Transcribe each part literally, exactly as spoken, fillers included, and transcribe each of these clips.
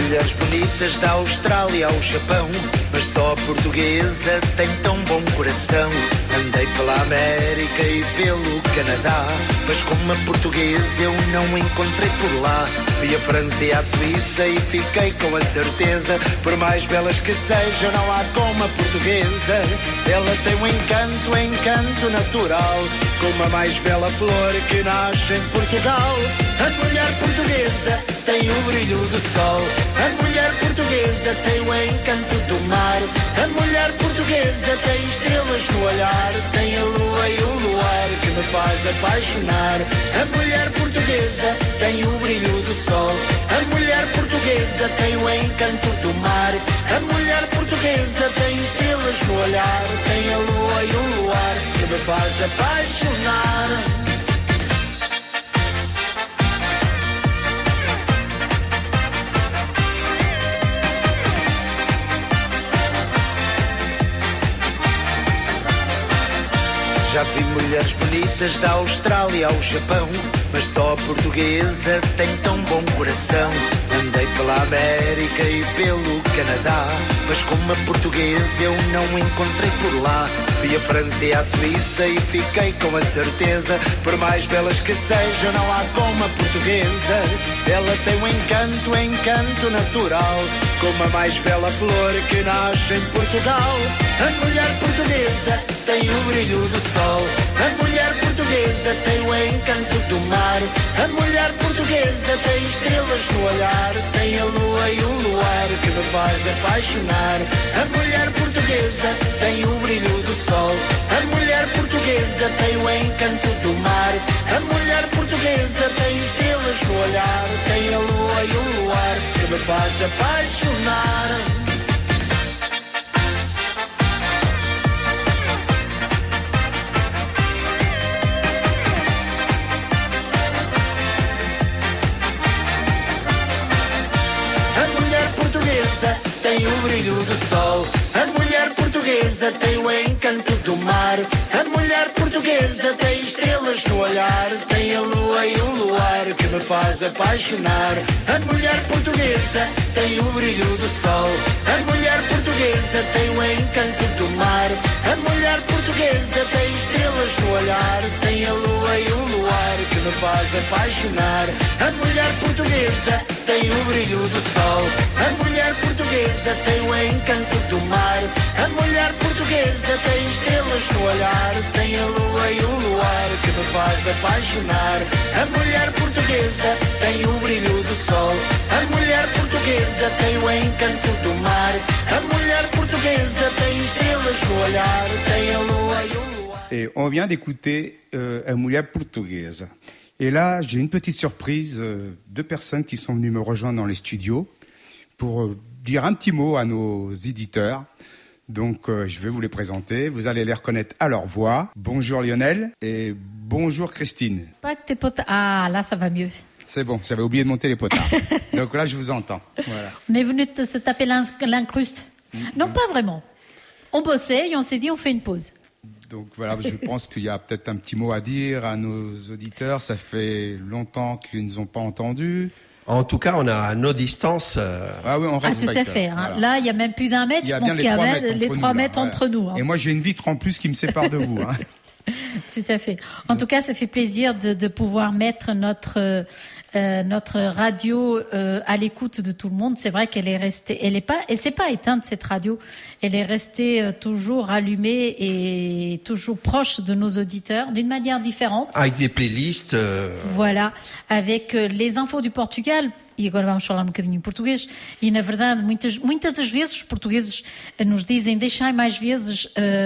mulheres bonitas da Austrália ao Japão, mas só a portuguesa tem tão bom coração. Andei pela América e pelo Canadá, mas como a portuguesa eu não encontrei por lá. Fui a França e a Suíça e fiquei com a certeza, por mais belas que sejam, não há como a portuguesa. Ela tem um encanto, encanto natural, como a mais bela flor que nasce em Portugal. A mulher portuguesa tem o brilho do sol, a mulher portuguesa tem o encanto do mar, a mulher portuguesa tem estrelas no olhar, tem a lua e o luar que me faz apaixonar. A mulher portuguesa tem o brilho do sol, a mulher portuguesa tem o encanto do mar, a mulher portuguesa tem estrelas no olhar, tem a lua e o luar que me faz apaixonar. Já vi mulheres bonitas da Austrália ao Japão, mas só a portuguesa tem tão bom coração. Andei pela América e pelo Canadá, mas como a portuguesa eu não encontrei por lá. Fui a França e a Suíça e fiquei com a certeza, por mais belas que sejam, não há como a portuguesa. Ela tem um encanto, encanto natural, como a mais bela flor que nasce em Portugal. A mulher portuguesa tem o brilho do sol, a mulher portuguesa tem o encanto do mar, a mulher portuguesa tem estrelas no olhar, tem a lua e o luar que me faz apaixonar. A mulher portuguesa tem o brilho do sol, a mulher portuguesa tem o encanto do mar, a mulher portuguesa tem estrelas no olhar, tem a lua e o luar que me faz apaixonar. Tem o brilho do sol, a mulher portuguesa tem o encanto do mar, a mulher portuguesa tem estrelas no olhar, tem a lua e o luar que me faz apaixonar. A mulher portuguesa tem o brilho do sol, a mulher portuguesa tem o encanto do mar, a mulher portuguesa tem estrelas no olhar, tem a lua e o luar que me faz apaixonar. A mulher portuguesa tem o brilho do sol, a mulher portuguesa tem o encanto do mar, a mulher portuguesa tem estrelas no olhar, tem a lua e o luar que me faz apaixonar. A mulher portuguesa tem o brilho do sol, a mulher portuguesa tem o encanto do mar, a mulher portuguesa tem estrelas no olhar, tem a lua e o luar. Et on vient d'écouter euh, une mulher portugaise. Et là, j'ai une petite surprise, euh, deux personnes qui sont venues me rejoindre dans les studios pour euh, dire un petit mot à nos éditeurs. Donc, euh, je vais vous les présenter. Vous allez les reconnaître à leur voix. Bonjour Lionel et bonjour Christine. Pas que tes potes. Ah, là, ça va mieux. C'est bon, j'avais oublié de monter les potards. Donc là, je vous entends. Voilà. On est venu te, se taper l'incruste. Mm-hmm. Non, pas vraiment. On bossait et on s'est dit, on fait une pause. Donc voilà, je pense qu'il y a peut-être un petit mot à dire à nos auditeurs. Ça fait longtemps qu'ils ne nous ont pas entendus. En tout cas, on a à nos distances. Euh... Ah oui, on respecte. Ah, tout à fait. Hein. Voilà. Là, il y a même plus d'un mètre. Je pense qu'il y a les trois mètres entre nous. Hein. Et moi, j'ai une vitre en plus qui me sépare de vous. Hein. Tout à fait. En tout cas, ça fait plaisir de, de pouvoir mettre notre euh, notre radio euh, à l'écoute de tout le monde. C'est vrai qu'elle est restée, elle est pas, elle s'est pas éteinte cette radio. Elle est restée euh, toujours allumée et toujours proche de nos auditeurs d'une manière différente. Avec des playlists. Euh... Voilà, avec euh, les infos du Portugal. E agora vamos falar um bocadinho em português. E, na verdade, muitas, muitas das vezes os portugueses nos dizem deixai mais vezes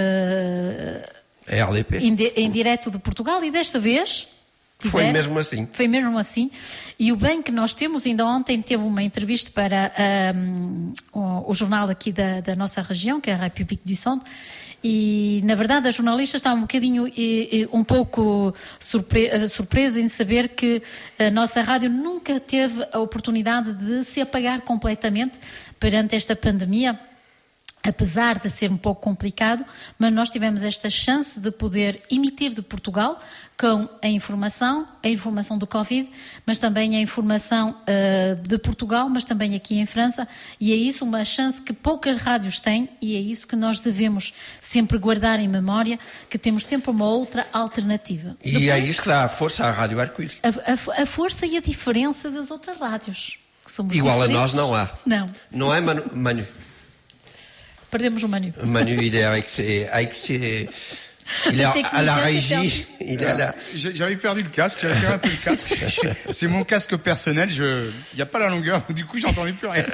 uh, R D P. Em, de, em direto de Portugal. E desta vez... Tiver, foi mesmo assim. Foi mesmo assim. E o bem que nós temos, ainda ontem teve uma entrevista para um, o, o jornal aqui da, da nossa região, que é a République du Centre. E, na verdade, a jornalista estava um bocadinho, e, e, um pouco surpre, surpresa em saber que a nossa rádio nunca teve a oportunidade de se apagar completamente perante esta pandemia. apesar de ser um pouco complicado, mas nós tivemos esta chance de poder emitir de Portugal com a informação, a informação do Covid, mas também a informação uh, de Portugal, mas também aqui em França, e é isso uma chance que poucas rádios têm, e é isso que nós devemos sempre guardar em memória, que temos sempre uma outra alternativa. E Depois, é isso que dá a força à Rádio Arco-Íris. A, a, a força e a diferença das outras rádios. Que somos Igual diferentes. A nós não há. Não. Não é, Manu? Manu? Perdemos o Manu. Manu, il est avec ses... Avec ses... Il est à la régie. Il est là. J'avais perdu le casque, j'avais perdu un peu le casque. C'est mon casque personnel, je... il n'y a pas la longueur, du coup j'entendais plus rien.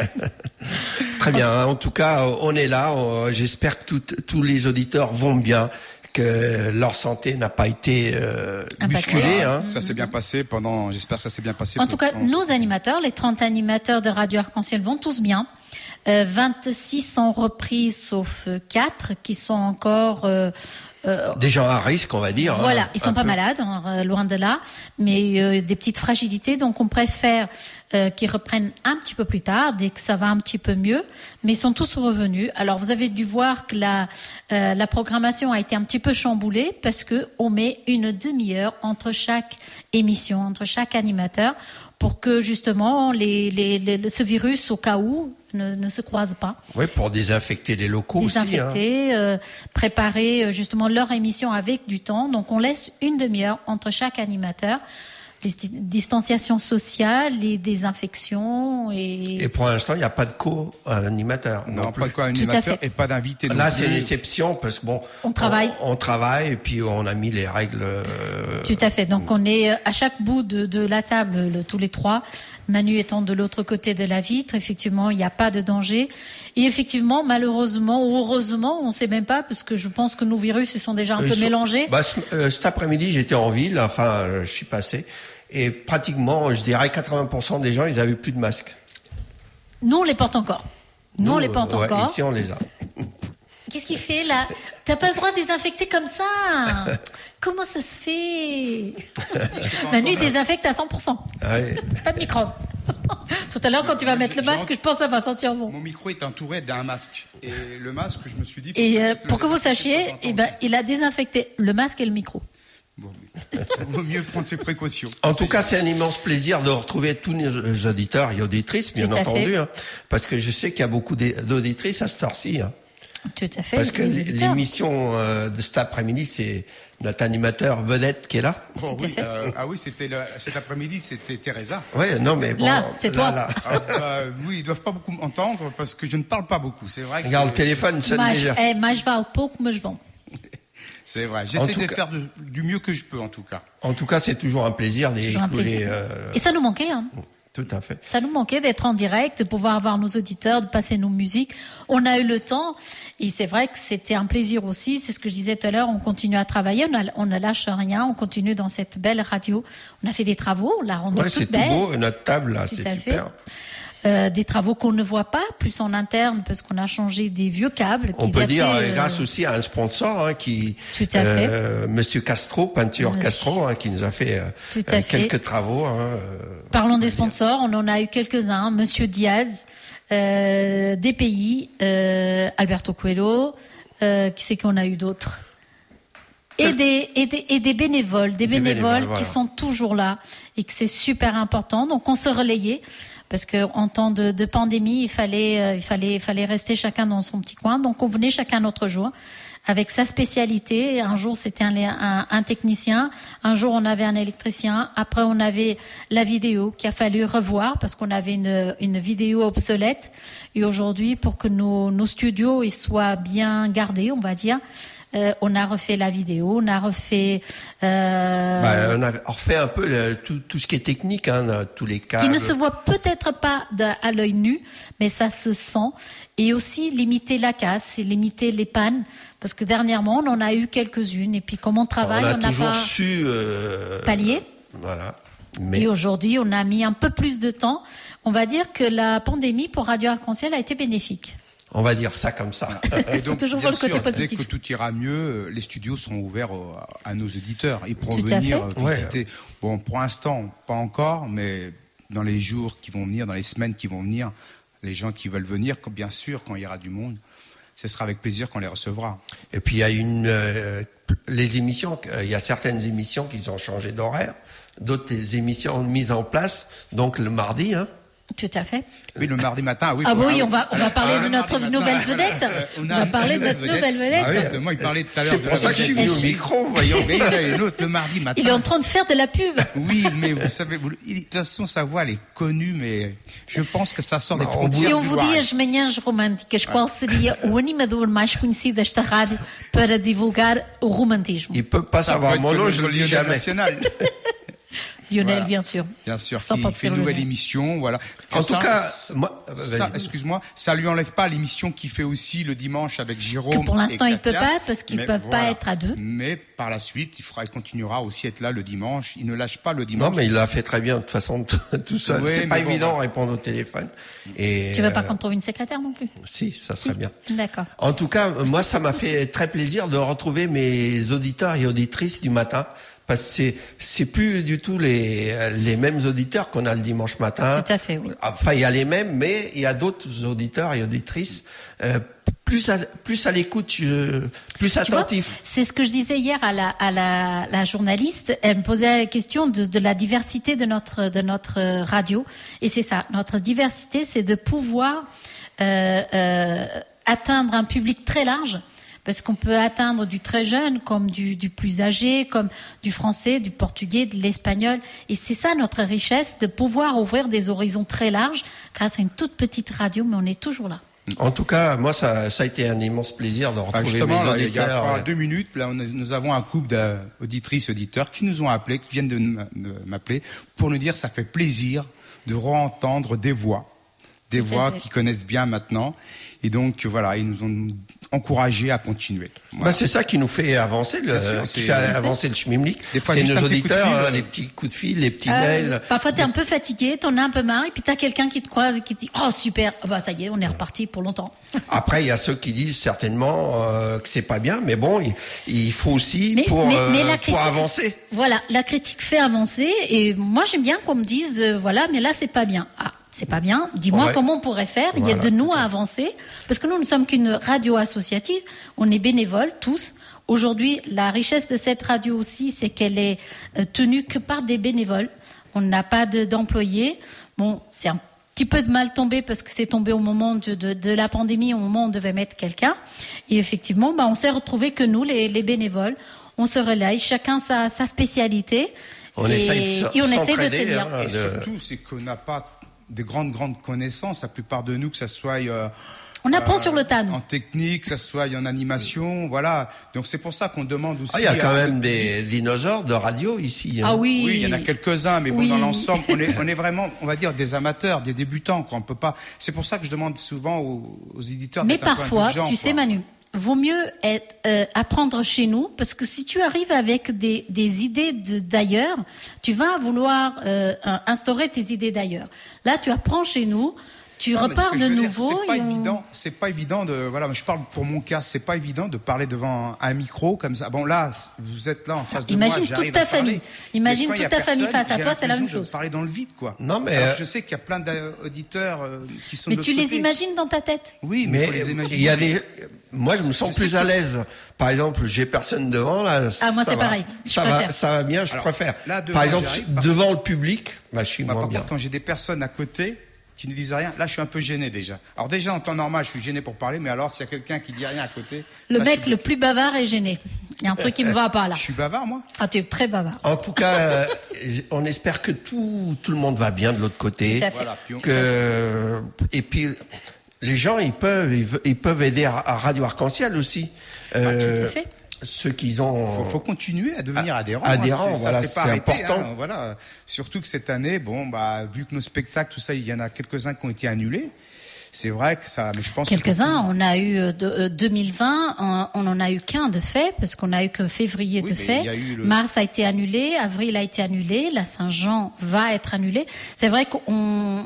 Très bien, en tout cas on est là, j'espère que tout, tous les auditeurs vont bien, que leur santé n'a pas été euh, bousculée. Hein. Ça s'est bien passé pendant, j'espère que ça s'est bien passé. En tout cas, nos animateurs, les trente animateurs de Radio Arc-en-Ciel vont tous bien. Euh, vingt-six sont repris sauf quatre qui sont encore... Euh, Euh, des gens à risque, on va dire. Voilà, hein, ils sont pas peu. malades, hein, loin de là, mais euh, des petites fragilités, donc on préfère euh, qu'ils reprennent un petit peu plus tard, dès que ça va un petit peu mieux, mais ils sont tous revenus. Alors vous avez dû voir que la, euh, la programmation a été un petit peu chamboulée parce que on met une demi-heure entre chaque émission, entre chaque animateur, pour que justement les, les, les, ce virus, au cas où, ne, ne se croise pas. Oui, pour désinfecter les locaux désinfecter, aussi. Désinfecter, hein. euh, préparer justement leur émission avec du temps. Donc on laisse une demi-heure entre chaque animateur. Les distanciations sociales, les désinfections et... Et pour l'instant, il n'y a pas de co-animateur. Non, non pas de co-animateur et pas d'invité. Là, c'est une exception parce que bon... On travaille. On, on travaille et puis on a mis les règles... Euh... Tout à fait. Donc on est à chaque bout de, de la table, le, tous les trois. Manu étant de l'autre côté de la vitre. Effectivement, il n'y a pas de danger. Et effectivement, malheureusement ou heureusement, on ne sait même pas parce que je pense que nos virus ils sont déjà un euh, peu so, mélangés. Bah, ce, euh, cet après-midi, j'étais en ville. Enfin, euh, je suis passé. Et pratiquement, je dirais quatre-vingts pour cent des gens, ils n'avaient plus de masques. Nous, on les porte encore. Nous, Nous on les porte ouais, encore. Ici, on les a. Qu'est-ce qu'il fait là? T'as pas le droit de désinfecter comme ça. Comment ça se fait? Manu désinfecte à cent pour cent. Ouais. Pas de microbes. Tout à l'heure, quand tu vas mettre le masque, je pense que ça va sentir bon. Mon micro est entouré d'un masque. Et le masque, je me suis dit... Et euh, pour que vous sachiez, eh ben, il a désinfecté le masque et le micro. Bon, il vaut mieux prendre ses précautions. En tout cas, c'est un immense plaisir de retrouver tous nos auditeurs et auditrices, bien entendu, hein, parce que je sais qu'il y a beaucoup d'auditrices à cette heure-ci. Hein. Tout à fait. Parce que l'émission euh, de cet après-midi, c'est notre animateur vedette qui est là. Oh, oui, euh, ah oui, c'était le, cet après-midi, c'était Teresa. Oui, non, mais bon. Là, c'est toi. Là. Ah, bah, oui, ils doivent pas beaucoup m'entendre parce que je ne parle pas beaucoup. C'est vrai. Regarde, que... le téléphone sonne mas, déjà. Eh, mas vale pouco, mas bon. C'est vrai. J'essaie de cas... faire de, du mieux que je peux, en tout cas. En tout cas, c'est toujours un plaisir d'écouter. Euh... Et ça nous manquait, hein. Tout à fait. Ça nous manquait d'être en direct, de pouvoir avoir nos auditeurs, de passer nos musiques. On a eu le temps et c'est vrai que c'était un plaisir aussi. C'est ce que je disais tout à l'heure. On continue à travailler, on, a, on ne lâche rien. On continue dans cette belle radio. On a fait des travaux, on l'a rendue ouais, toute belle. C'est tout beau, notre table là, c'est super. Fait. Euh, des travaux qu'on ne voit pas, plus en interne, parce qu'on a changé des vieux câbles. On qui peut dataient, dire euh... grâce aussi à un sponsor hein, qui, Tout à fait. Euh, Monsieur Castro, Peinture Monsieur... Castro, hein, qui nous a fait euh, euh, quelques travaux. Hein, euh, Parlons des sponsors, on en a eu quelques-uns. Monsieur Diaz, euh, D P I, euh, Alberto Coelho, euh, qui c'est qu'on a eu d'autres? Et des, et, des, et des bénévoles, des, des bénévoles, bénévoles voilà. qui sont toujours là et que c'est super important. Donc on se relayait. Parce que en temps de, de pandémie, il fallait, euh, il fallait, il fallait rester chacun dans son petit coin. Donc, on venait chacun notre jour, avec sa spécialité. Un jour, c'était un, un, un technicien. Un jour, on avait un électricien. Après, on avait la vidéo qu'il a fallu revoir parce qu'on avait une, une vidéo obsolète. Et aujourd'hui, pour que nos, nos studios ils soient bien gardés, on va dire. Euh, on a refait la vidéo, on a refait... Euh... Bah, on a refait un peu le, tout, tout ce qui est technique, hein, tous les câbles. Qui ne se voit peut-être pas de, à l'œil nu, mais ça se sent. Et aussi limiter la casse et limiter les pannes. Parce que dernièrement, on en a eu quelques-unes. Et puis comme on travaille, on a on n'a toujours pas su euh, pallier. Voilà. Mais... Et aujourd'hui, on a mis un peu plus de temps. On va dire que la pandémie pour Radio Arc-en-Ciel a été bénéfique. On va dire ça comme ça. Et donc, toujours bien le côté sûr, positif. Dès que tout ira mieux, les studios seront ouverts à nos auditeurs. Ils pourront venir visiter. Ouais. Bon, pour l'instant, pas encore, mais dans les jours qui vont venir, dans les semaines qui vont venir, les gens qui veulent venir, bien sûr, quand il y aura du monde, ce sera avec plaisir qu'on les recevra. Et puis il y a une euh, les émissions, il y a certaines émissions qui ont changé d'horaire, d'autres émissions mises en place, donc le mardi, hein. Tout à fait. Oui, le mardi matin. Oui, ah pour, oui, ah, on va on va parler ah, de notre nouvelle vedette. On, on va parler de notre nouvelle vedette. Ah, exactement, il parlait tout à l'heure. C'est pour ça que je suis venu au micro, voyons. Mais il y en a une autre le mardi matin. Il est en train de faire de la pub. Oui, mais vous savez, vous, il, de toute façon, sa voix, elle est connue, mais je pense que ça sort des frontières. Se eu vos dia as manhãs românticas, qual seria o animador mais conhecido desta rádio para divulgar o romantisme? Il peut pas savoir mon nom, je le dis jamais. Lionel, Voilà. bien sûr. Bien sûr, Sans qui fait une nouvelle émission, voilà. Que En ça, tout cas, ça, moi, ça, excuse-moi, ça lui enlève pas l'émission qu'il fait aussi le dimanche avec Jérôme. Que pour l'instant, et il peut Katia, pas, parce qu'ils mais peuvent voilà. pas être à deux. Mais par la suite, il fera, il continuera aussi à être là le dimanche. Il ne lâche pas le dimanche. Non, mais il l'a fait très bien de toute façon tout seul. Oui, c'est pas bon, évident bah. de répondre au téléphone. Et Tu veux pas euh, qu'on trouve une secrétaire non plus? Si, ça serait Si. bien. D'accord. En tout cas, moi, ça m'a fait très plaisir de retrouver mes auditeurs et auditrices du matin. Parce que c'est, c'est plus du tout les, les mêmes auditeurs qu'on a le dimanche matin. Tout à fait, oui. Enfin, il y a les mêmes, mais il y a d'autres auditeurs et auditrices euh, plus à, plus à l'écoute, euh, plus Tu vois, attentifs. c'est ce que je disais hier à la, à la, la journaliste. Elle me posait la question de, de la diversité de notre, de notre radio. Et c'est ça. Notre diversité, c'est de pouvoir euh, euh, atteindre un public très large. Parce qu'on peut atteindre du très jeune, comme du, du plus âgé, comme du français, du portugais, de l'espagnol. Et c'est ça notre richesse, de pouvoir ouvrir des horizons très larges grâce à une toute petite radio, mais on est toujours là. En tout cas, moi, ça, ça a été un immense plaisir de Ah, retrouver justement, mes là, il y a auditeurs. pas deux minutes, là, on a- nous avons un couple d'auditrices, auditeurs qui nous ont appelés, qui viennent de m- de m'appeler pour nous dire que ça fait plaisir de re-entendre des voix, des Tout à voix fait. qu'ils connaissent bien maintenant. Et donc, voilà, ils nous ont encouragés à continuer. Voilà. Bah, c'est ça qui nous fait avancer, le, Bien sûr, qui c'est- fait avancer le schmilblick. Des fois, C'est juste nos un petit coup de auditeurs, fil, hein, euh, les petits coups de fil, les petits Euh, mails. parfois, t'es un peu fatigué, t'en as un peu marre, et puis t'as quelqu'un qui te croise et qui te dit « Oh, super, ah bah ça y est, on est reparti pour longtemps. Après, il y a ceux qui disent certainement euh, que c'est pas bien, mais bon, il, il faut aussi Mais- pour, mais- euh, mais la pour critique- avancer. » Voilà, la critique fait avancer, et moi j'aime bien qu'on me dise euh, « Voilà, mais là c'est pas bien. » Ah, c'est pas bien, dis-moi Ouais. comment on pourrait faire, il y a Voilà, de nous à avancer, parce que nous ne sommes qu'une radio associative, on est bénévoles tous. Aujourd'hui, la richesse de cette radio aussi, c'est qu'elle est euh, tenue que par des bénévoles. On n'a pas de- d'employés. Bon, c'est un petit peu de mal tombé parce que c'est tombé au moment de, de, de la pandémie, au moment où on devait mettre quelqu'un. Et effectivement, bah, on s'est retrouvé que nous, les, les bénévoles, on se relaye, chacun sa, sa spécialité. On et, essaye de s- et on essaie de s'entraider, tenir. hein. Et de- surtout, c'est qu'on n'a pas des grandes, grandes connaissances, la plupart de nous, que ça soit euh, On apprend euh, sur le tas, nous. en technique, que ça soit en animation, voilà. Donc c'est pour ça qu'on demande aussi. Ah, il y a quand à- même des dinosaures de radio ici. hein. Ah oui. Oui, il y en a quelques-uns, mais bon, Oui. dans l'ensemble, on est, on est vraiment, on va dire, des amateurs, des débutants, quoi. On peut pas. C'est pour ça que je demande souvent aux, aux éditeurs. Mais d'être un peu parfois, indulgents, tu quoi. sais Manu, vaut mieux être, euh, apprendre chez nous, parce que si tu arrives avec des, des idées de- d'ailleurs, tu vas vouloir euh, un- instaurer tes idées d'ailleurs. Là, tu apprends chez nous, tu Non, mais ce repars que de je veux dire, nouveau. C'est pas et on- évident. C'est pas évident de. Voilà, moi, je parle pour mon cas. C'est pas évident de parler devant un micro comme ça. Bon, là, c- vous êtes là en face de Imagine moi. toute j'arrive ta à parler. famille. Imagine Mais quand il y a toute ta famille personne, face à j'ai toi, c'est la même l'impression de chose. Parler dans le vide, quoi. Non, mais, Alors, euh, je sais qu'il y a plein d'auditeurs euh, qui sont. Mais de tu l'autre les côté. imagines dans ta tête. Oui, mais, Mais faut les imaginer. il y a des. Moi, je me sens Je sais plus que à c'est- l'aise. Par exemple, j'ai personne devant là. Ah, moi, ça c'est va. pareil. Je Ça préfère. va, ça va bien. Je Alors, préfère. là, devant, Par exemple, j'arrive, par- devant le public, bah, je suis Moi, moins par bien. contre, quand j'ai des personnes à côté qui ne disent rien, là, je suis un peu gêné déjà. Alors déjà, en temps normal, je suis gêné pour parler, mais alors, s'il y a quelqu'un qui dit rien à côté, Le là, je mec suis- le plus bavard est gêné. Il y a un truc qui me va pas là. je suis bavard, moi. Ah, tu es très bavard. En tout cas, euh, on espère que tout, tout le monde va bien de l'autre côté. Tout à fait. Voilà. Puis on- Que, et puis, les gens, ils peuvent, ils, ve- ils peuvent aider à, à Radio Arc-en-Ciel aussi. Euh, Tout à fait. Ceux qui ont. faut, faut continuer à devenir adhérent. adhérent, hein, c'est, voilà, ça, c'est pas c'est arrêté, important. hein, voilà. Surtout que cette année, bon, bah, vu que nos spectacles, tout ça, il y en a quelques-uns qui ont été annulés. C'est vrai que ça, mais je pense. qu'il Quelques-uns, faut- on a eu euh, de- euh, deux mille vingt, on, on en a eu qu'un de fait, parce qu'on a eu que février Oui, de mais fait. il y a eu le- Mars a été annulé, avril a été annulé, la Saint-Jean va être annulée. C'est vrai qu'on,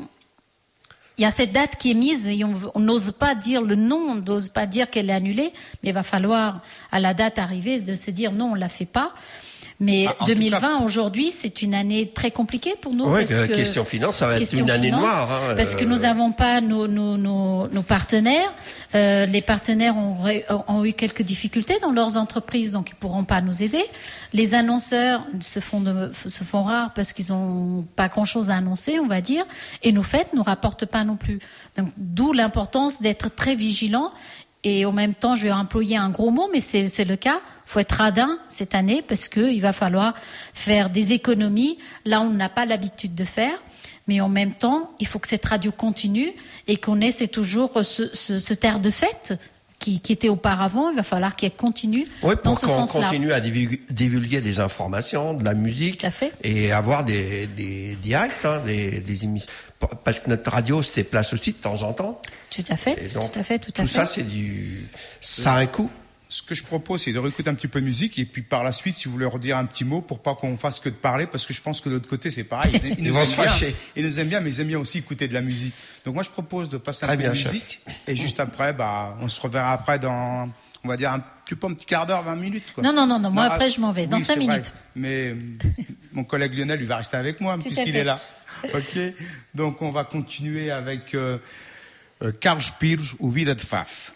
il y a cette date qui est mise et on on n'ose pas dire le nom, on n'ose pas dire qu'elle est annulée, mais il va falloir à la date arrivée de se dire non, on la fait pas. Mais Ah, en deux mille vingt, tout cas, aujourd'hui, c'est une année très compliquée pour nous. Oui, parce que, question finance, ça va être une année finance, noire. Hein, parce euh... que nous n'avons pas nos, nos, nos, nos partenaires. Euh, les partenaires ont, ont eu quelques difficultés dans leurs entreprises, donc ils ne pourront pas nous aider. Les annonceurs se font, de, se font rares parce qu'ils n'ont pas grand-chose à annoncer, on va dire. Et nos fêtes ne nous rapportent pas non plus. Donc, d'où l'importance d'être très vigilant. Et en même temps, je vais employer un gros mot, mais c'est, c'est le cas. Il faut être radin cette année parce qu'il va falloir faire des économies là où on n'a pas l'habitude de faire. Mais en même temps, il faut que cette radio continue et qu'on ait c'est toujours ce, ce, ce terre de fête qui, qui était auparavant. Il va falloir qu'elle continue oui, dans pour ce qu'on sens-là. continue à divulguer des informations, de la musique. Tout à fait. Et avoir des, des directs, hein, des, des émissions. Parce que notre radio se déplace aussi de temps en temps. Tout à fait, donc, tout à fait, tout à tout fait. ça, c'est du, ça a un coût. Ce que je propose, c'est de réécouter un petit peu de musique et puis par la suite, si vous voulez redire un petit mot pour pas qu'on fasse que de parler, parce que je pense que de l'autre côté, c'est pareil. Ils, ils Ils nous vont aiment se bien. fâcher. Ils nous aiment bien, mais ils aiment bien aussi écouter de la musique. Donc moi, je propose de passer un Très peu bien, de chef. musique et juste après, bah, on se reverra après dans, on va dire un petit peu un petit quart d'heure, vingt minutes. Quoi. Non, non, non, non. Moi, Non, après, je m'en vais. Dans oui, cinq c'est vrai. minutes. Mais euh, mon collègue Lionel, lui va rester avec moi Tout à puisqu'il fait. est là. Ok. Donc on va continuer avec euh, euh, Carl Spears ou Vida de Faf.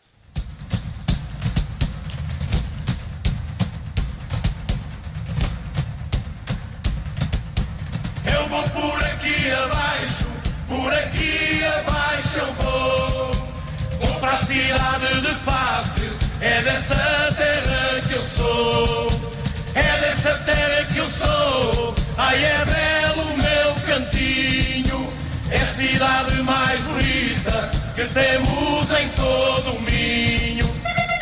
Eu vou por aqui abaixo, por aqui abaixo eu vou. Vou para a cidade de Faf, é dessa terra que eu sou. É dessa terra que eu sou. Ai, é belo o meu cantinho. É a cidade mais bonita que temos em todo o Minho.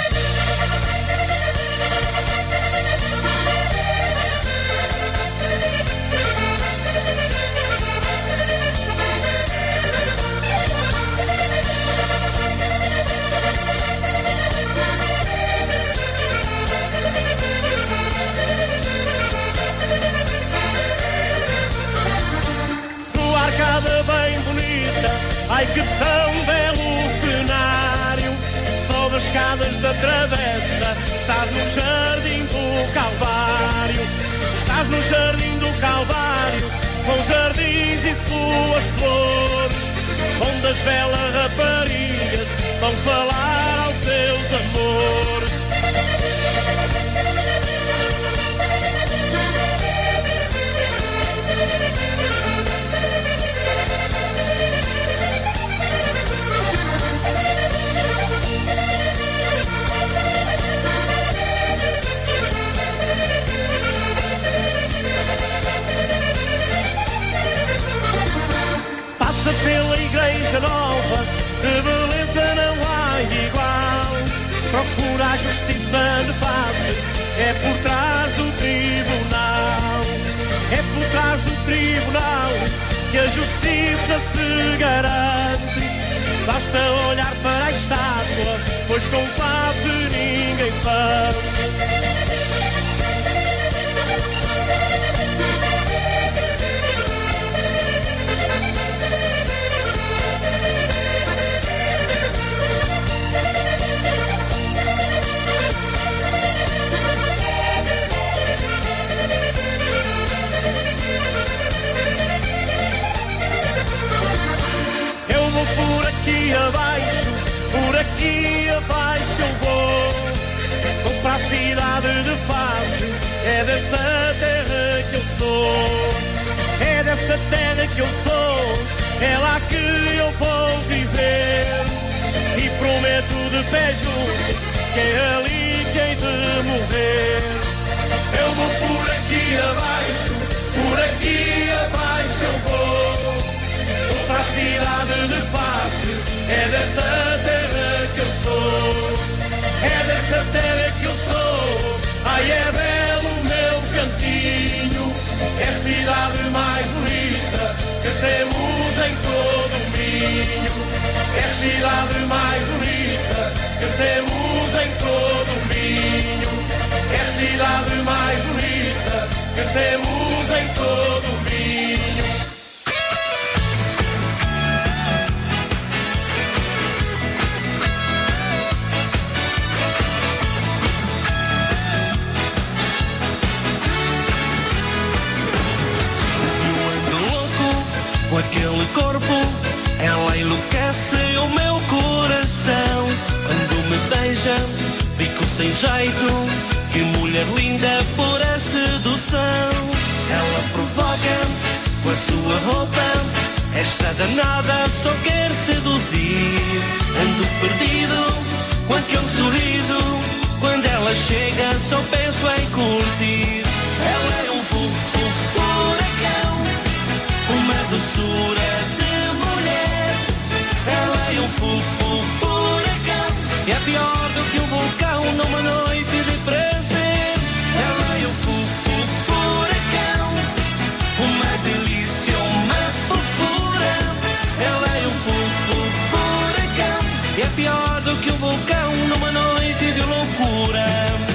Sua arcada bem bonita, ai que tão belo cenário. Sobe as escadas da travessa, estás no jardim do Calvário. Estás no jardim do Calvário, com jardins e suas flores, onde as belas raparigas vão falar aos seus amores. Passa pela igreja nova, de beleza não há igual. Procura a justiça de face, é por trás do tribunal. É por trás do tribunal que a justiça se garante. Basta olhar para a estátua, pois com face ninguém faz. Eu vou por aqui abaixo, por aqui abaixo eu vou. Vou para a cidade de Faf, é dessa terra que eu sou. É dessa terra que eu sou, é lá que eu vou viver. E prometo de pé junto, que é ali que hei de morrer. Eu vou por aqui abaixo, por aqui abaixo eu vou. Vou para a cidade de Faf, é dessa terra que eu sou. É dessa terra que eu sou. Ai, é belo o meu cantinho. É a cidade mais bonita que temos em todo o Minho. É a cidade mais bonita que temos em todo o Minho. É a cidade mais bonita que temos em todo o Minho. sem jeito, que mulher linda por a sedução. Ela provoca com a sua roupa, esta danada só quer seduzir. Ando perdido com aquele sorriso, quando ela chega só penso em curtir. Ela é um fofo furacão, uma doçura de mulher. Ela é um fofo furacão, é pior do que um vulcão numa noite de prazer. Ela é um fofo furacão, uma delícia, uma fofura. Ela é um fofo furacão, é pior do que um vulcão numa noite de loucura.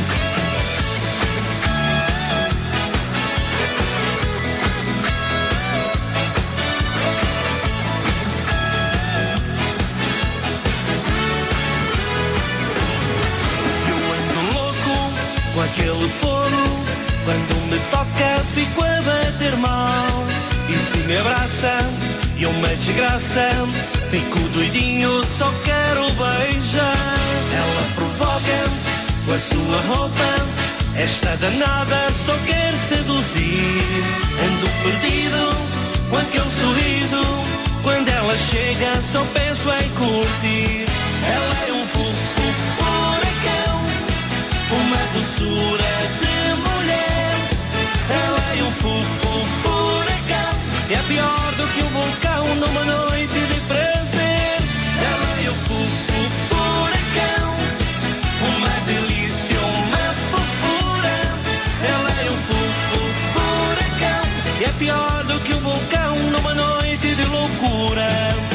Com aquele fogo, quando me toca fico a bater mal. E se me abraça e uma desgraça, fico doidinho, só quero beijar. Ela provoca com a sua roupa, esta danada só quer seduzir. Ando perdido com aquele sorriso, quando ela chega só penso em curtir. Ela é um fofo furacão, uma doçura de mulher. Ela é um fofo furacão, é pior do que um vulcão numa noite de prazer. Ela é um fofo furacão, uma delícia, uma fofura. Ela é um fofo furacão, é pior do que um vulcão numa noite de loucura.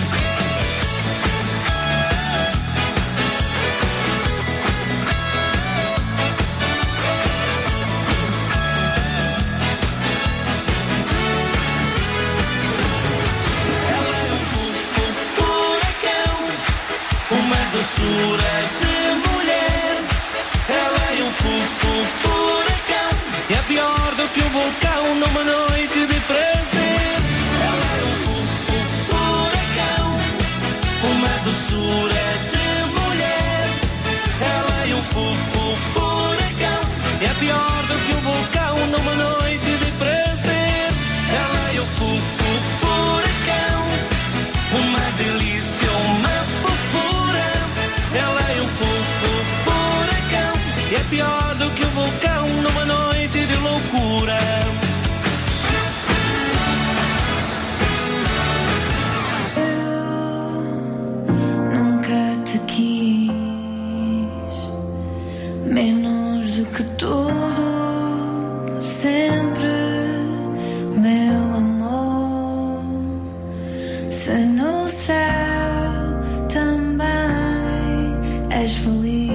Doçura de mulher, ela é um fofo furacão, é pior do que um vulcão numa noite de prazer. Ela é um fofo furacão, uma doçura de mulher. Ela é um fofo furacão, é pior do que um vulcão numa noite de prazer. Ela é um fofo furacão, uma delícia, uma fofura. Ela é um fofo furacão, é pior do que um vulcão numa noite de loucura. Eu nunca te quis menos do que tudo, sempre, meu amor. Se no céu também és feliz,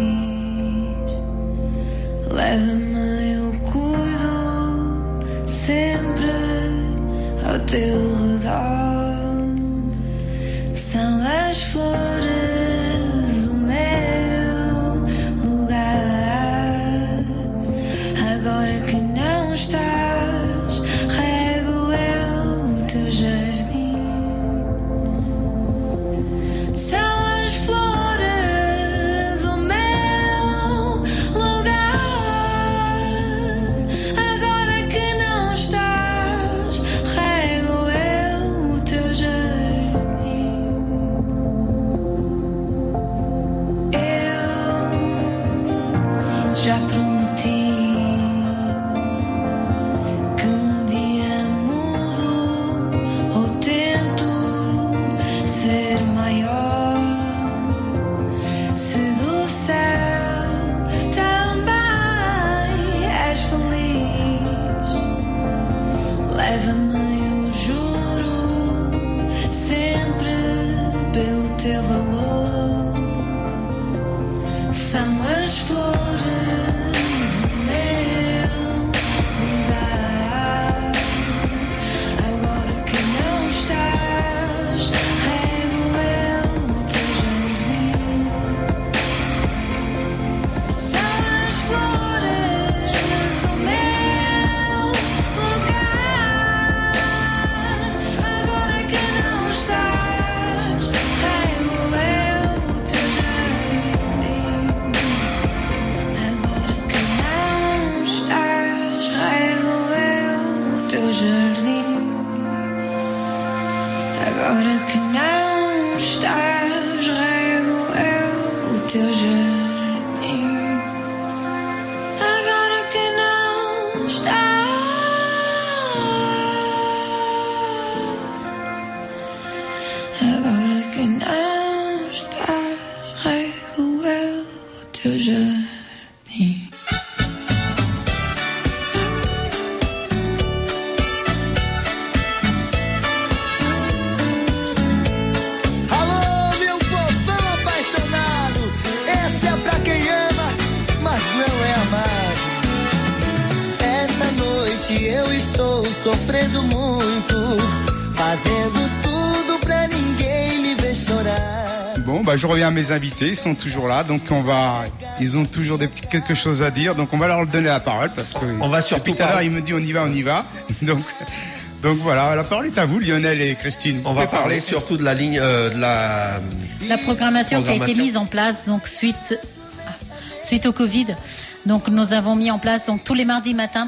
leva-me, eu cuido sempre ao teu redor. São as flores o meu lugar. Agora que não estás, rego eu o teu jardim. São as flores o meu lugar. Agora que não estás, rego eu o teu jardim. Eu já prometi que um dia mudo ou tento ser maior. Se do céu também és feliz, leva-me, eu juro, sempre pelo teu valor. São as flores teu jardim. Agora que não estás, agora que não estás, rego eu o teu jardim. Eu estou sofrendo muito, fazendo tudo pra ninguém me ver chorar. Bon, bah, je reviens à mes invités, ils sont toujours là, donc on va, ils ont toujours des petits, quelque chose à dire, donc on va leur donner la parole parce que on va surtout depuis tout à l'heure il me dit on y va, on y va, donc. Donc voilà, la parole est à vous, Lionel et Christine. On va parler surtout de la ligne, euh, de la. La programmation, programmation qui a été mise en place, donc suite, suite au Covid. Donc nous avons mis en place donc tous les mardis matins.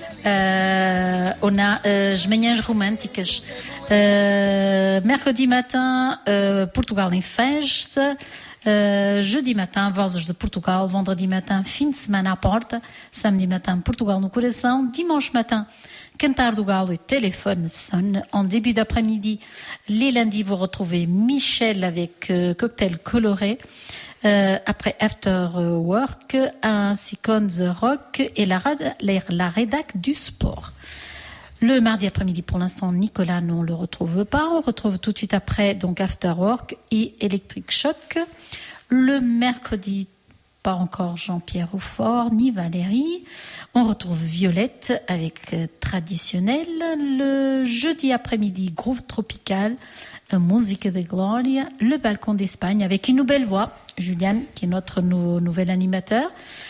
Euh, on a euh, Jmenhas Românticas. Euh, mercredi matin, euh, Portugal em festa. Euh, jeudi matin, Vozes de Portugal. Vendredi matin, fim de semana à porta. Samedi matin, Portugal no coração. Dimanche matin, Cantar do Galo et Téléphone sonne. En début d'après-midi, les lundis, vous retrouvez Michel avec euh, Cocktail coloré. Euh, après After Work, ainsi qu'On the Rock et la, la, la rédac du sport. Le mardi après-midi, pour l'instant, Nicolas, nous, on le retrouve pas. On retrouve tout de suite après, donc After Work et Electric Shock. Le mercredi, pas encore Jean-Pierre Roufort, ni Valérie. On retrouve Violette avec euh, Traditionnel. Le jeudi après-midi, Groove Tropical, euh, Musique de Gloria. Le Balcon d'Espagne avec une nouvelle voix, Julian, qui est notre nou- nouvel animateur.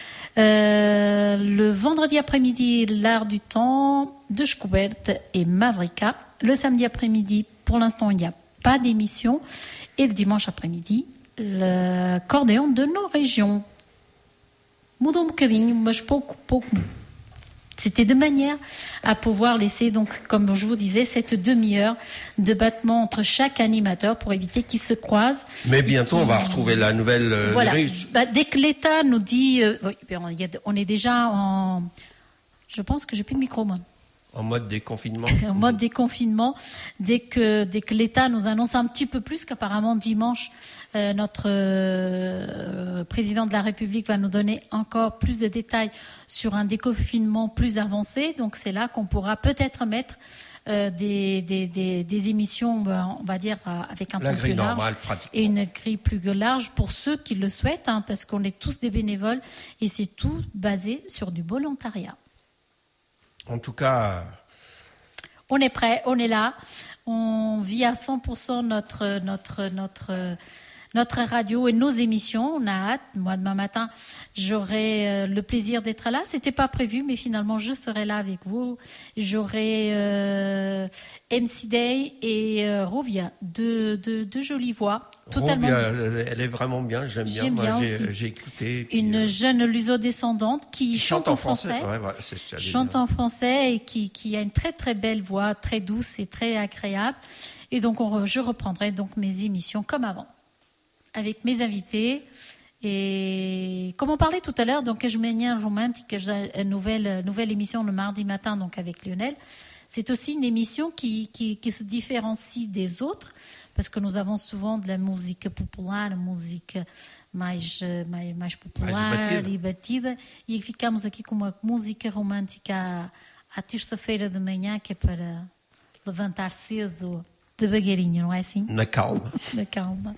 Euh, le vendredi après-midi, l'art du temps, Descouverte et Mavrika. Le samedi après-midi, pour l'instant, il n'y a pas d'émission. Et le dimanche après-midi, l'accordéon de nos régions. Mudou um bocadinho, mas pouco, pouco. C'était de manière à pouvoir laisser, donc, comme je vous disais, cette demi-heure de battement entre chaque animateur pour éviter qu'ils se croisent. Mais bientôt, qui... on va retrouver la nouvelle euh, voilà. lyrique. Bah, dès que l'État nous dit... Euh, oui, on est déjà en... Je pense que j'ai plus de micro, moi. En mode déconfinement. En mode déconfinement. Dès que, dès que l'État nous annonce un petit peu plus, qu'apparemment dimanche, euh, notre euh, président de la République va nous donner encore plus de détails sur un déconfinement plus avancé. Donc c'est là qu'on pourra peut-être mettre euh, des, des, des, des émissions, on va dire, avec un la temps plus large normale, et une grille plus large pour ceux qui le souhaitent, hein, parce qu'on est tous des bénévoles et c'est tout basé sur du volontariat. En tout cas, on est prêt, on est là, on vit à cent pour cent notre notre notre notre radio et nos émissions. On a hâte. Moi, demain matin, j'aurai le plaisir d'être là. C'était pas prévu, mais finalement, je serai là avec vous. J'aurai euh, M C Day et euh, Rovia, deux, deux, deux jolies voix. Totalement. Rovia, elle est vraiment bien, j'aime bien. J'aime Moi, bien j'ai, aussi. j'ai écouté. Puis, Une euh, jeune luso-descendante qui, qui chante, chante en français. français. Ouais, ouais, c'est ce chante en français et qui, qui a une très très belle voix, très douce et très agréable. Et donc, on, je reprendrai donc mes émissions comme avant, avec mes invités. Et comme on parlait tout à l'heure, donc Jmenhas Românticas, une nouvelle, nouvelle émission le mardi matin, donc avec Lionel. C'est aussi une émission qui, qui, qui se différencie des autres, parce que nous avons souvent de la musique populaire, a musique mais, mais, mais popular mais e batida, e ficamos aqui com uma música romântica à, à terça-feira de manhã, que é para levantar cedo devagarinho, não é assim? Na calma. Na calma.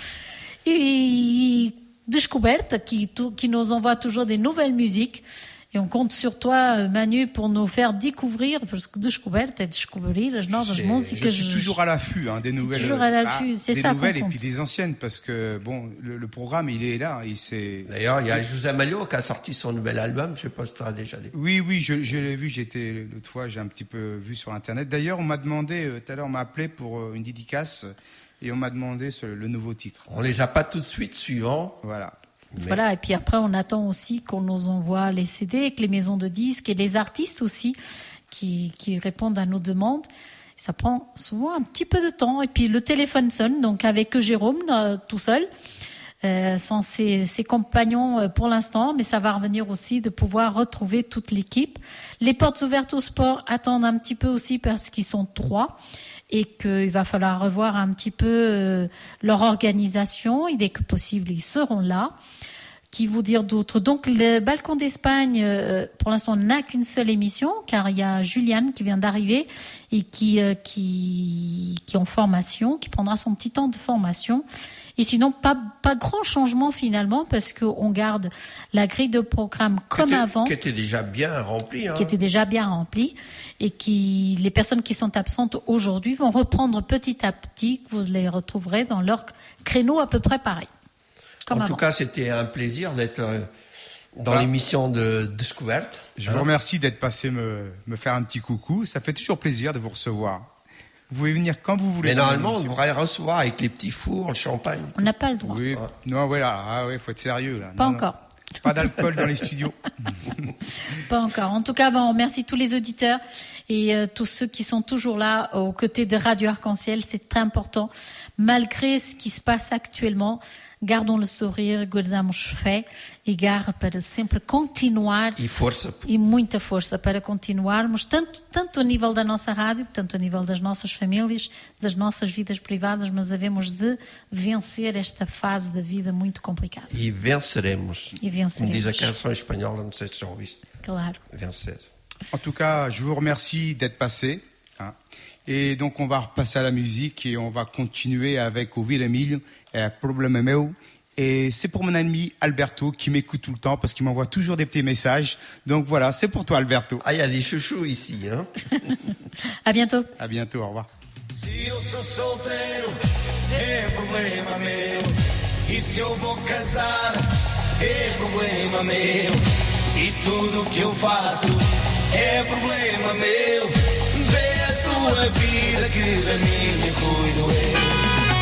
E, e Descouverte, qui, qui nous envoie toujours des nouvelles musiques. Et on compte sur toi, Manu, pour nous faire découvrir, parce que Descouverte est découvrir as novas músicas. Je suis toujours à l'affût hein, des nouvelles. Toujours à l'affût, ah, c'est des ça. Des nouvelles qu'on et compte. puis des anciennes, parce que bon, le, le programme il est là, il s'est. D'ailleurs, il y a José Malio qui a sorti son nouvel album. Je sais pas si tu as déjà dit. Oui, oui, je, je l'ai vu. J'étais l'autre fois, j'ai un petit peu vu sur Internet. D'ailleurs, on m'a demandé euh, tout à l'heure, on m'a appelé pour euh, une dédicace et on m'a demandé ce, le nouveau titre. On les a pas tout de suite suivants. Voilà. Mais... Voilà, et puis après, on attend aussi qu'on nous envoie les C D avec les maisons de disques et les artistes aussi qui, qui répondent à nos demandes. Ça prend souvent un petit peu de temps. Et puis le téléphone sonne, donc avec Jérôme, euh, tout seul. euh, sont ses, ses compagnons euh, pour l'instant, mais ça va revenir aussi de pouvoir retrouver toute l'équipe. Les portes ouvertes au sport attendent un petit peu aussi parce qu'ils sont trois et qu'il va falloir revoir un petit peu euh, leur organisation. Et dès que possible, ils seront là. Qui vous dire d'autres? Donc le Balcon d'Espagne, euh, pour l'instant, n'a qu'une seule émission, car il y a Juliane qui vient d'arriver et qui, euh, qui, qui est en formation, qui prendra son petit temps de formation. Et sinon, pas, pas grand changement finalement, parce qu'on garde la grille de programme comme qui était, avant. Qui était déjà bien remplie. Hein. Qui était déjà bien remplie. Et qui, les personnes qui sont absentes aujourd'hui vont reprendre petit à petit, que vous les retrouverez dans leur créneau à peu près pareil. Comme en avant. tout cas, c'était un plaisir d'être dans voilà. l'émission de Découverte. Je vous remercie d'être passé me, me faire un petit coucou. Ça fait toujours plaisir de vous recevoir. Vous pouvez venir quand vous voulez. Mais normalement, on devrait recevoir avec les petits fours, le champagne. On n'a pas le droit. Oui, Ah. non, voilà. Ah oui, faut être sérieux là. Pas Non, encore. non. Pas d'alcool dans les studios. Pas encore. En tout cas, bon, on remercie tous les auditeurs et euh, tous ceux qui sont toujours là aux côtés de Radio Arc-en-Ciel. C'est très important. Malgré ce qui se passe actuellement, gardons le sourire, guardamos fé e garra para sempre continuar. E força. E muita força para continuarmos, tanto, tanto a nível da nossa rádio, tanto a nível das nossas famílias, das nossas vidas privadas, mas havemos de vencer esta fase da vida muito complicada. E venceremos. E venceremos. Como diz a canção espanhola, não sei se já ouviste. Claro. Vencer. En tout cas, je vous remercie d'être passé. Hein. Et donc, on va repasser à la musique et on va continuer avec Ouvir Emilio et Problème Meu. Et c'est pour mon ami Alberto qui m'écoute tout le temps parce qu'il m'envoie toujours des petits messages. Donc voilà, c'est pour toi, Alberto. Ah, il y a des chouchous ici, hein. À bientôt. À bientôt, au revoir. Se eu sou solteiro, é problema meu. E se eu vou casar, é problema meu. E tudo que eu faço é problema meu. Vê a tua vida que da minha cuido eu.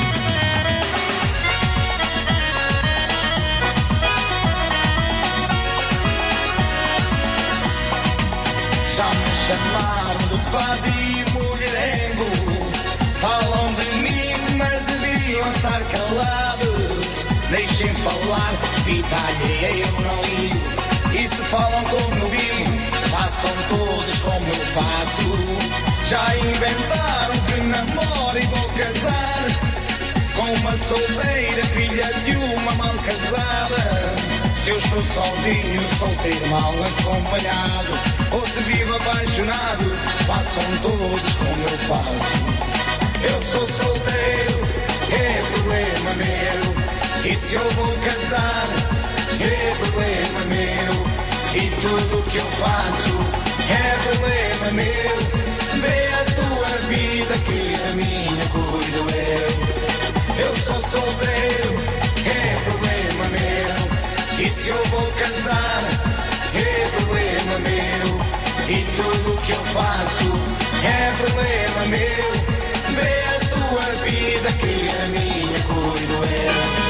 Já me chamaram de fado e mulherengo. Falam de mim, mas deviam estar calados. Deixem falar, vida alheia eu não ligo. E se falam como eu vivo, façam todos como eu faço. Já inventaram que namoro e vou casar com uma solteira, filha de uma mal casada. Se eu estou sozinho, solteiro, mal acompanhado, ou se vivo apaixonado, façam todos como eu faço. Eu sou solteiro, é problema meu. E se eu vou casar, é problema meu. E tudo que eu faço é problema meu. Vê a tua vida que a minha cuido eu. Eu sou solteiro, é problema meu. E se eu vou casar, é problema meu. E tudo que eu faço é problema meu. Vê a tua vida que a minha cuido eu.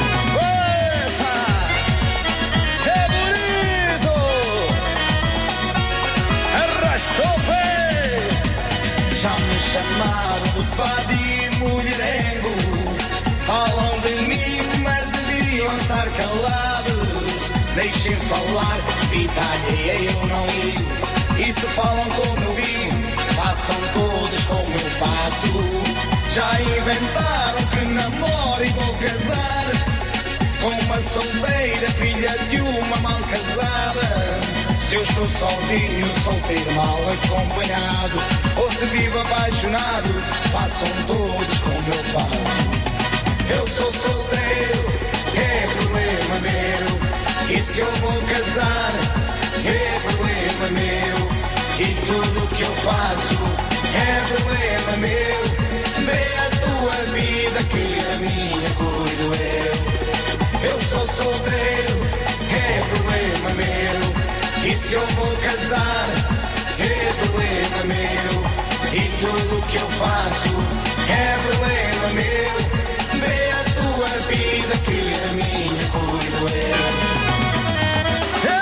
Já me chamaram de fado e mulherengo. Falam de mim, mas deviam estar calados. Deixem falar, vida alheia eu não ligo. E se falam como eu vivo, façam todos como eu faço. Já inventaram que namoro e vou casar com uma solteira, filha de uma mal casada. Se eu estou sozinho, solteiro, mal acompanhado, ou se vivo apaixonado, façam todos como eu faço. Eu sou solteiro, é problema meu. E se eu vou casar, é problema meu. E tudo que eu faço é problema meu. Vê a tua vida que a minha cuido eu. Eu sou solteiro, é problema meu. E se eu vou casar, é problema meu. E tudo que eu faço é problema meu. Vê a tua vida que a minha cuido eu.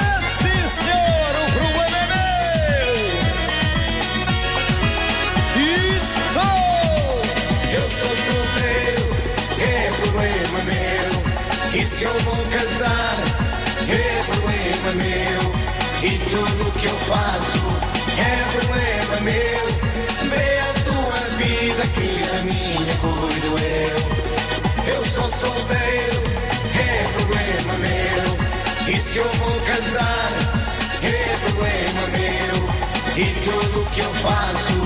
E se eu vou casar, é problema meu. E tudo o que eu faço é problema meu. Vê a tua vida que a minha cuido eu. Eu sou solteiro, é problema meu. E se eu vou casar, é problema meu. E tudo o que eu faço